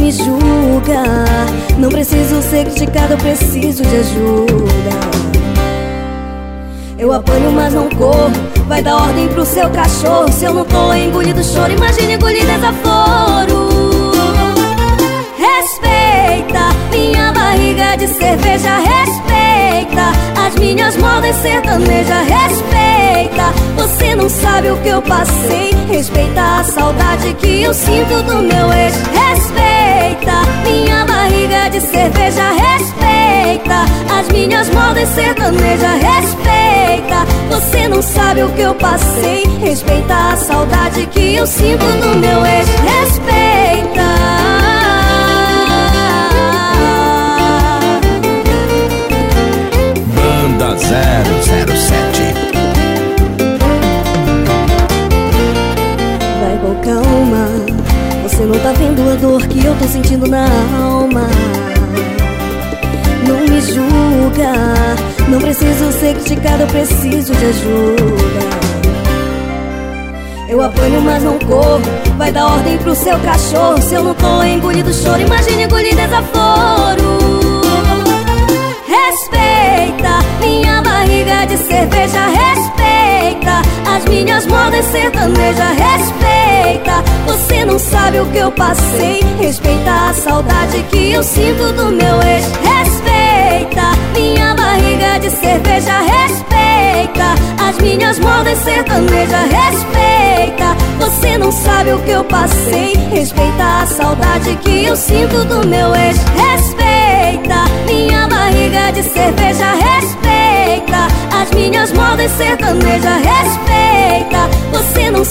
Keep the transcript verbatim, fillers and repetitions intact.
me julga. Não preciso ser criticado, eu preciso de ajuda. Eu apanho, mas não corro. Vai dar ordem pro seu cachorro. Se eu não tô engolindo choro, imagine engolir desaforo. Respeita minha barriga de cerveja. Respeita as minhas modas sertaneja. Respeita, você não sabe o que eu passei. Respeita a saudade que eu sinto do meu ex. Respeita minha barriga de cerveja. Respeita as minhas modas sertaneja. Respeita, você não sabe o que eu passei. Respeita a saudade que eu sinto do meu ex. Respeita. Banda zero zero sete. Vai com calma, você não tá vendo a dor que eu tô sentindo na alma. Não me julga, não preciso ser criticado, eu preciso de ajuda. Eu apanho, mas não corro. Vai dar ordem pro seu cachorro. Se eu não tô engolindo choro, imagine engolir desaforo. Respeita minha barriga de cerveja. Respeita as minhas modas sertaneja. Respeita, você não sabe o que eu passei. Respeita a saudade que eu sinto do meu ex. Respeita minha barriga de cerveja. Respeita as minhas modas sertaneja. Respeita, você não sabe o que eu passei. Respeita a saudade que eu sinto do meu ex. Respeita minha barriga de cerveja. Respeita as minhas modas sertaneja. Respeita, você não